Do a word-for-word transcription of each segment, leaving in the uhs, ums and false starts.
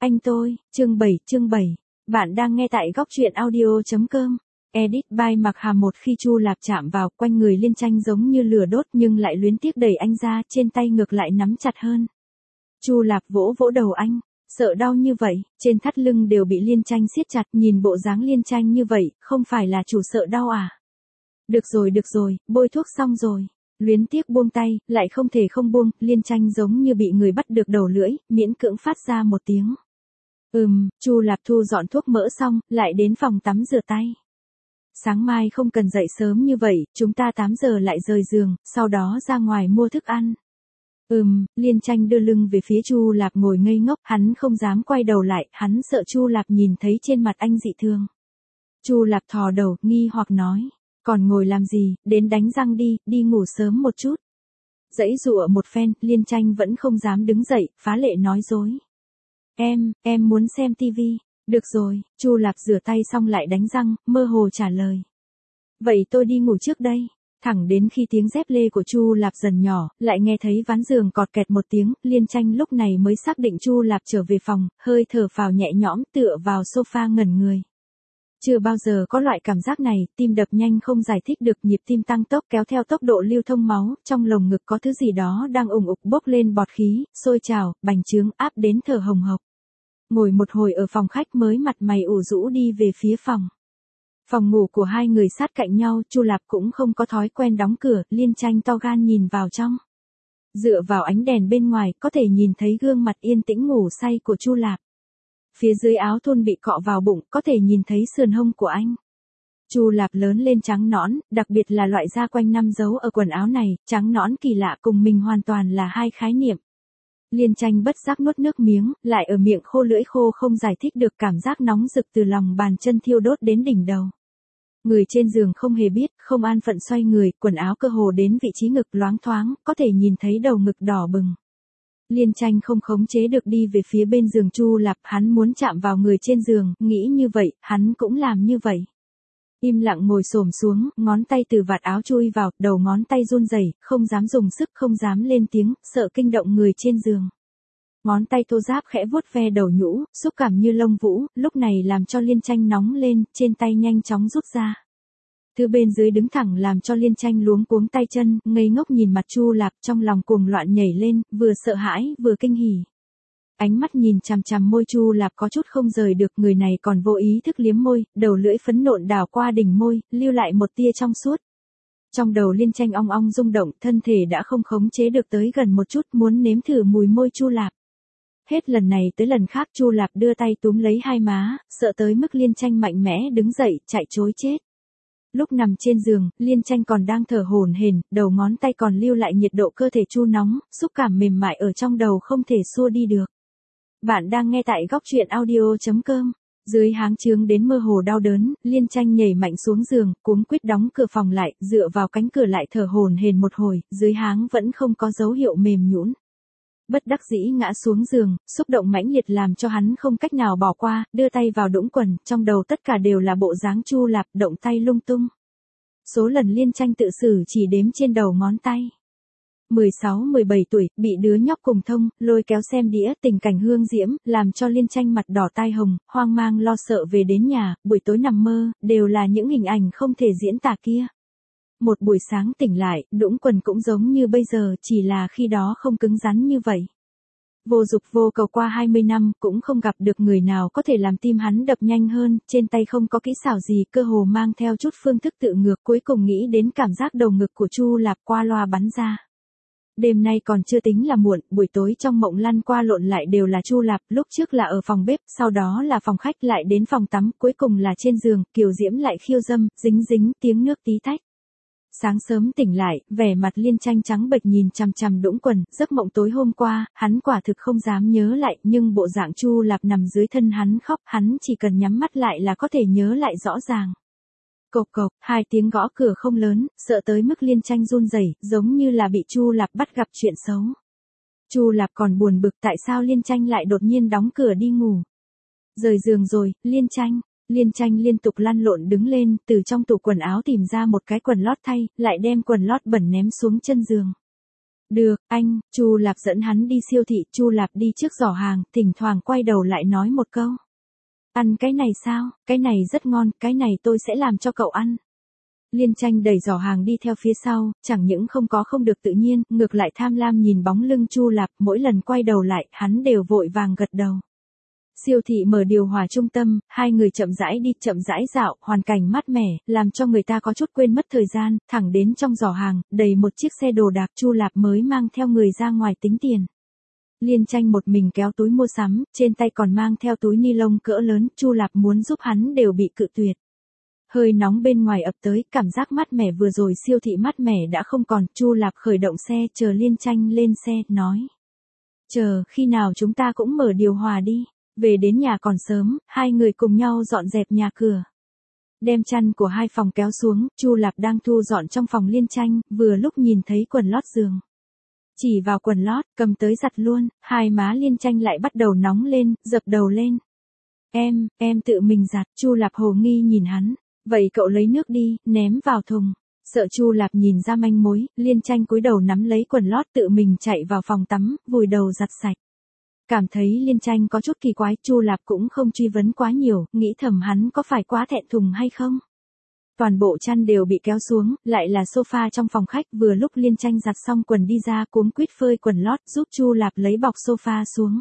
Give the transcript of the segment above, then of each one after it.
Anh tôi, chương bảy, chương bảy. Bạn đang nghe tại góc truyện audio chấm com. Edit by Mặc Hà. Một khi Chu Lạp chạm vào, quanh người Liên Tranh giống như lửa đốt nhưng lại luyến tiếc đẩy anh ra, trên tay ngược lại nắm chặt hơn. Chu Lạp vỗ vỗ đầu anh, sợ đau như vậy, trên thắt lưng đều bị Liên Tranh siết chặt, nhìn bộ dáng Liên Tranh như vậy, không phải là chủ sợ đau à? Được rồi được rồi, bôi thuốc xong rồi. Luyến tiếc buông tay, lại không thể không buông, Liên Tranh giống như bị người bắt được đầu lưỡi, miễn cưỡng phát ra một tiếng. Ừm, Chu Lạp thu dọn thuốc mỡ xong, lại đến phòng tắm rửa tay. Sáng mai không cần dậy sớm như vậy, chúng ta tám giờ lại rời giường, sau đó ra ngoài mua thức ăn. Ừm, Liên Tranh đưa lưng về phía Chu Lạp ngồi ngây ngốc, hắn không dám quay đầu lại, hắn sợ Chu Lạp nhìn thấy trên mặt anh dị thường. Chu Lạp thò đầu, nghi hoặc nói, còn ngồi làm gì, đến đánh răng đi, đi ngủ sớm một chút. Dãy dụa một phen, Liên Tranh vẫn không dám đứng dậy, phá lệ nói dối. Em, em muốn xem tivi. Được rồi, Chu Lạp rửa tay xong lại đánh răng, mơ hồ trả lời. Vậy tôi đi ngủ trước đây. Thẳng đến khi tiếng dép lê của Chu Lạp dần nhỏ, lại nghe thấy ván giường cọt kẹt một tiếng, Liên Tranh lúc này mới xác định Chu Lạp trở về phòng, hơi thở phào nhẹ nhõm tựa vào sofa ngẩn người. Chưa bao giờ có loại cảm giác này, tim đập nhanh không giải thích được, nhịp tim tăng tốc kéo theo tốc độ lưu thông máu, trong lồng ngực có thứ gì đó đang ùng ục bốc lên bọt khí, sôi trào, bành trướng áp đến thở hồng hộc. Ngồi một hồi ở phòng khách mới mặt mày ủ rũ đi về phía phòng. Phòng ngủ của hai người sát cạnh nhau, Chu Lạp cũng không có thói quen đóng cửa, Liên Tranh to gan nhìn vào trong. Dựa vào ánh đèn bên ngoài, có thể nhìn thấy gương mặt yên tĩnh ngủ say của Chu Lạp. Phía dưới áo thun bị cọ vào bụng, có thể nhìn thấy sườn hông của anh. Chu Lạp lớn lên trắng nõn, đặc biệt là loại da quanh năm dấu ở quần áo này, trắng nõn kỳ lạ cùng mình hoàn toàn là hai khái niệm. Liên Tranh bất giác nuốt nước miếng, lại ở miệng khô lưỡi khô không giải thích được, cảm giác nóng rực từ lòng bàn chân thiêu đốt đến đỉnh đầu. Người trên giường không hề biết, không an phận xoay người, quần áo cơ hồ đến vị trí ngực loáng thoáng, có thể nhìn thấy đầu ngực đỏ bừng. Liên Tranh không khống chế được đi về phía bên giường Chu Lạp, hắn muốn chạm vào người trên giường, nghĩ như vậy, hắn cũng làm như vậy. Im lặng ngồi xổm xuống, ngón tay từ vạt áo chui vào, đầu ngón tay run rẩy, không dám dùng sức, không dám lên tiếng, sợ kinh động người trên giường. Ngón tay thô ráp khẽ vuốt ve đầu nhũ, xúc cảm như lông vũ, lúc này làm cho Liên Tranh nóng lên, trên tay nhanh chóng rút ra. Thứ bên dưới đứng thẳng làm cho Liên Tranh luống cuống tay chân, ngây ngốc nhìn mặt Chu Lạp, trong lòng cuồng loạn nhảy lên, vừa sợ hãi, vừa kinh hỉ. Ánh mắt nhìn chằm chằm môi Chu Lạp có chút không rời được, người này còn vô ý thức liếm môi, đầu lưỡi phấn nộn đảo qua đỉnh môi, lưu lại một tia trong suốt. Trong đầu Liên Tranh ong ong rung động, thân thể đã không khống chế được tới gần một chút, muốn nếm thử mùi môi Chu Lạp. Hết lần này tới lần khác Chu Lạp đưa tay túm lấy hai má, sợ tới mức Liên Tranh mạnh mẽ đứng dậy, chạy trối chết. Lúc nằm trên giường, Liên Tranh còn đang thở hổn hển, đầu ngón tay còn lưu lại nhiệt độ cơ thể Chu nóng, xúc cảm mềm mại ở trong đầu không thể xua đi được. Bạn đang nghe tại góc truyện audio chấm com. Dưới háng trướng đến mơ hồ đau đớn, Liên Tranh nhảy mạnh xuống giường, cuống quýt đóng cửa phòng lại, dựa vào cánh cửa lại thở hổn hển một hồi, dưới háng vẫn không có dấu hiệu mềm nhũn. Bất đắc dĩ ngã xuống giường, xúc động mãnh liệt làm cho hắn không cách nào bỏ qua, đưa tay vào đũng quần, trong đầu tất cả đều là bộ dáng Chu Lạp, động tay lung tung. Số lần Liên Tranh tự xử chỉ đếm trên đầu ngón tay. mười sáu mười bảy tuổi, bị đứa nhóc cùng thông, lôi kéo xem đĩa, tình cảnh hương diễm, làm cho Liên Tranh mặt đỏ tai hồng, hoang mang lo sợ về đến nhà, buổi tối nằm mơ, đều là những hình ảnh không thể diễn tả kia. Một buổi sáng tỉnh lại, đũng quần cũng giống như bây giờ, chỉ là khi đó không cứng rắn như vậy. Vô dục vô cầu qua hai mươi năm, cũng không gặp được người nào có thể làm tim hắn đập nhanh hơn, trên tay không có kỹ xảo gì, cơ hồ mang theo chút phương thức tự ngược, cuối cùng nghĩ đến cảm giác đầu ngực của Chu Lạp qua loa bắn ra. Đêm nay còn chưa tính là muộn, buổi tối trong mộng lăn qua lộn lại đều là Chu Lạp, lúc trước là ở phòng bếp, sau đó là phòng khách, lại đến phòng tắm, cuối cùng là trên giường, kiều diễm lại khiêu dâm, dính dính, tiếng nước tí tách. Sáng sớm tỉnh lại, vẻ mặt Liên Tranh trắng bệch nhìn chằm chằm đũng quần, giấc mộng tối hôm qua, hắn quả thực không dám nhớ lại, nhưng bộ dạng Chu Lạp nằm dưới thân hắn khóc, hắn chỉ cần nhắm mắt lại là có thể nhớ lại rõ ràng. Cộc cộc, hai tiếng gõ cửa không lớn, sợ tới mức Liên Tranh run rẩy, giống như là bị Chu Lạp bắt gặp chuyện xấu. Chu Lạp còn buồn bực tại sao Liên Tranh lại đột nhiên đóng cửa đi ngủ. Rời giường rồi, Liên Tranh. Liên Tranh liên tục lăn lộn đứng lên, từ trong tủ quần áo tìm ra một cái quần lót thay, lại đem quần lót bẩn ném xuống chân giường. Được, anh. Chu Lạp dẫn hắn đi siêu thị, Chu Lạp đi trước giỏ hàng, thỉnh thoảng quay đầu lại nói một câu. Ăn cái này sao, cái này rất ngon, cái này tôi sẽ làm cho cậu ăn. Liên Tranh đẩy giỏ hàng đi theo phía sau, chẳng những không có không được tự nhiên, ngược lại tham lam nhìn bóng lưng Chu Lạp, mỗi lần quay đầu lại, hắn đều vội vàng gật đầu. Siêu thị mở điều hòa trung tâm, hai người chậm rãi đi, chậm rãi dạo, hoàn cảnh mát mẻ, làm cho người ta có chút quên mất thời gian, thẳng đến trong giỏ hàng, đầy một chiếc xe đồ đạc, Chu Lạp mới mang theo người ra ngoài tính tiền. Liên Tranh một mình kéo túi mua sắm, trên tay còn mang theo túi ni lông cỡ lớn, Chu Lạp muốn giúp hắn đều bị cự tuyệt. Hơi nóng bên ngoài ập tới, cảm giác mát mẻ vừa rồi siêu thị mát mẻ đã không còn, Chu Lạp khởi động xe, chờ Liên Tranh lên xe, nói. Chờ, khi nào chúng ta cũng mở điều hòa đi. Về đến nhà còn sớm, hai người cùng nhau dọn dẹp nhà cửa. Đem chăn của hai phòng kéo xuống, Chu Lạp đang thu dọn trong phòng Liên Tranh, vừa lúc nhìn thấy quần lót giường. Chỉ vào quần lót, cầm tới giặt luôn, hai má Liên Tranh lại bắt đầu nóng lên, dập đầu lên. Em, em tự mình giặt, Chu Lạp hồ nghi nhìn hắn. Vậy cậu lấy nước đi, ném vào thùng. Sợ Chu Lạp nhìn ra manh mối, Liên Tranh cúi đầu nắm lấy quần lót tự mình chạy vào phòng tắm, vùi đầu giặt sạch. Cảm thấy Liên Tranh có chút kỳ quái, Chu Lạp cũng không truy vấn quá nhiều, nghĩ thầm hắn có phải quá thẹn thùng hay không. Toàn bộ chăn đều bị kéo xuống, lại là sofa trong phòng khách, vừa lúc Liên Tranh giặt xong quần đi ra cuống quýt phơi quần lót, giúp Chu Lạp lấy bọc sofa xuống.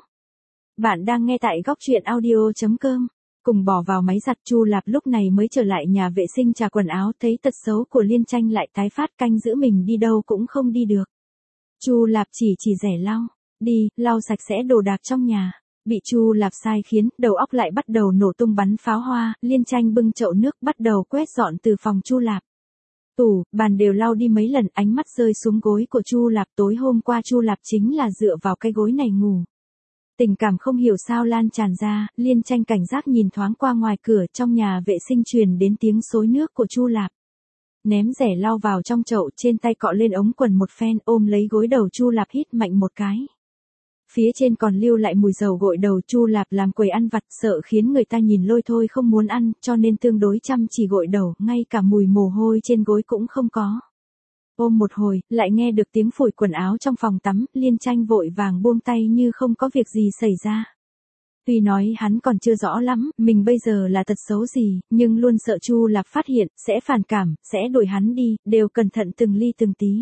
Bạn đang nghe tại góc truyện audio chấm com. Cùng bỏ vào máy giặt, Chu Lạp lúc này mới trở lại nhà vệ sinh trà quần áo, thấy tật xấu của Liên Tranh lại tái phát, canh giữ mình đi đâu cũng không đi được. Chu Lạp chỉ chỉ rẻ lau. Đi, lau sạch sẽ đồ đạc trong nhà. Bị Chu Lạp sai khiến, đầu óc lại bắt đầu nổ tung bắn pháo hoa, Liên Tranh bưng chậu nước bắt đầu quét dọn từ phòng Chu Lạp. Tủ, bàn đều lau đi mấy lần, ánh mắt rơi xuống gối của Chu Lạp, tối hôm qua Chu Lạp chính là dựa vào cái gối này ngủ. Tình cảm không hiểu sao lan tràn ra, Liên Tranh cảnh giác nhìn thoáng qua ngoài cửa, trong nhà vệ sinh truyền đến tiếng xối nước của Chu Lạp. Ném rẻ lau vào trong chậu, trên tay cọ lên ống quần một phen, ôm lấy gối đầu Chu Lạp hít mạnh một cái. Phía trên còn lưu lại mùi dầu gội đầu, Chu Lạp làm quầy ăn vặt, sợ khiến người ta nhìn lôi thôi không muốn ăn, cho nên tương đối chăm chỉ gội đầu, ngay cả mùi mồ hôi trên gối cũng không có. Ôm một hồi, lại nghe được tiếng phủi quần áo trong phòng tắm, Liên Tranh vội vàng buông tay như không có việc gì xảy ra. Tuy nói hắn còn chưa rõ lắm, mình bây giờ là tật xấu gì, nhưng luôn sợ Chu Lạp phát hiện, sẽ phản cảm, sẽ đuổi hắn đi, đều cẩn thận từng ly từng tí.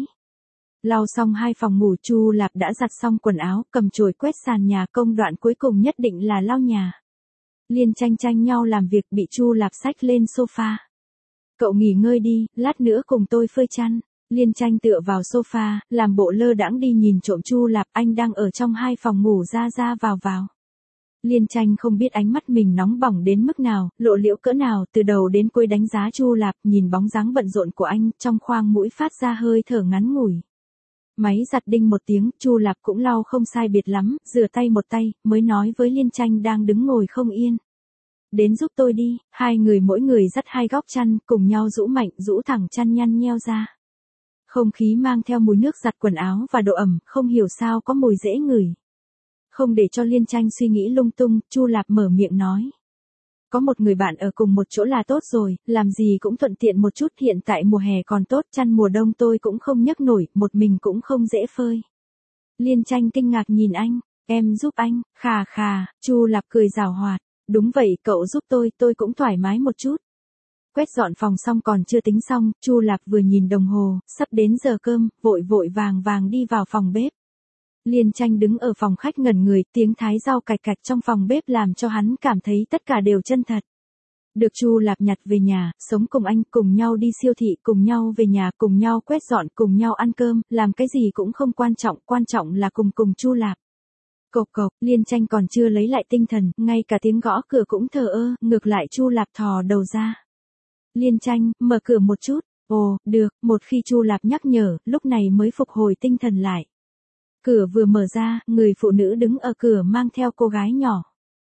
Lau xong hai phòng ngủ, Chu Lạp đã giặt xong quần áo, cầm chổi quét sàn nhà, công đoạn cuối cùng nhất định là lau nhà. Liên Tranh tranh nhau làm việc, bị Chu Lạp xách lên sofa. Cậu nghỉ ngơi đi, lát nữa cùng tôi phơi chăn. Liên Tranh tựa vào sofa, làm bộ lơ đãng đi nhìn trộm Chu Lạp, anh đang ở trong hai phòng ngủ ra ra vào vào. Liên Tranh không biết ánh mắt mình nóng bỏng đến mức nào, lộ liễu cỡ nào, từ đầu đến cuối đánh giá Chu Lạp, nhìn bóng dáng bận rộn của anh, trong khoang mũi phát ra hơi thở ngắn ngủi. Máy giặt đinh một tiếng, Chu Lạp cũng lau không sai biệt lắm, rửa tay một tay, mới nói với Liên Tranh đang đứng ngồi không yên. Đến giúp tôi đi, hai người mỗi người dắt hai góc chăn, cùng nhau rũ mạnh, rũ thẳng chăn nhăn nheo ra. Không khí mang theo mùi nước giặt quần áo và độ ẩm, không hiểu sao có mùi dễ ngửi. Không để cho Liên Tranh suy nghĩ lung tung, Chu Lạp mở miệng nói. Có một người bạn ở cùng một chỗ là tốt rồi, làm gì cũng thuận tiện một chút, hiện tại mùa hè còn tốt, chăn mùa đông tôi cũng không nhấc nổi, một mình cũng không dễ phơi. Liên Tranh kinh ngạc nhìn anh, em giúp anh, khà khà, Chu Lạp cười giảo hoạt, đúng vậy, cậu giúp tôi, tôi cũng thoải mái một chút. Quét dọn phòng xong còn chưa tính xong, Chu Lạp vừa nhìn đồng hồ, sắp đến giờ cơm, vội vội vàng vàng đi vào phòng bếp. Liên Tranh đứng ở phòng khách ngẩn người, tiếng thái rau cạch cạch trong phòng bếp làm cho hắn cảm thấy tất cả đều chân thật. Được Chu Lạp nhặt về nhà, sống cùng anh, cùng nhau đi siêu thị, cùng nhau về nhà, cùng nhau quét dọn, cùng nhau ăn cơm, làm cái gì cũng không quan trọng, quan trọng là cùng cùng Chu Lạp. Cộc cộc, Liên Tranh còn chưa lấy lại tinh thần, ngay cả tiếng gõ cửa cũng thờ ơ, ngược lại Chu Lạp thò đầu ra. Liên Tranh, mở cửa một chút. Ồ, được, một khi Chu Lạp nhắc nhở, lúc này mới phục hồi tinh thần lại. Cửa vừa mở ra, người phụ nữ đứng ở cửa mang theo cô gái nhỏ.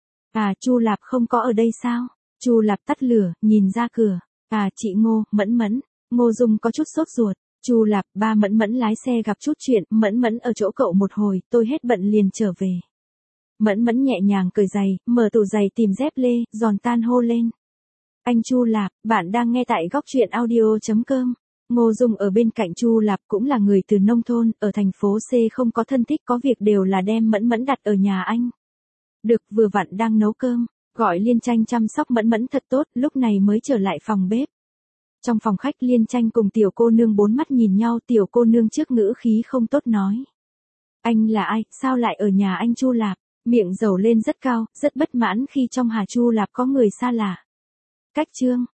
À, Chu Lạp không có ở đây sao? Chu Lạp tắt lửa, nhìn ra cửa. À, chị Ngô, Mẫn Mẫn. Ngô Dung có chút sốt ruột. Chu Lạp, ba Mẫn Mẫn lái xe gặp chút chuyện, Mẫn Mẫn ở chỗ cậu một hồi, tôi hết bận liền trở về. Mẫn Mẫn nhẹ nhàng cởi giày, mở tủ giày tìm dép lê, giòn tan hô lên. Anh Chu Lạp, bạn đang nghe tại góc truyện audio chấm com. Ngô Dung ở bên cạnh Chu Lạp cũng là người từ nông thôn, ở thành phố C không có thân thích, có việc đều là đem Mẫn Mẫn đặt ở nhà anh. Được, vừa vặn đang nấu cơm, gọi Liên Tranh chăm sóc Mẫn Mẫn thật tốt, lúc này mới trở lại phòng bếp. Trong phòng khách Liên Tranh cùng tiểu cô nương bốn mắt nhìn nhau, tiểu cô nương trước ngữ khí không tốt nói. Anh là ai, sao lại ở nhà anh Chu Lạp, miệng dầu lên rất cao, rất bất mãn khi trong Hà Chu Lạp có người xa lạ. Cách chương.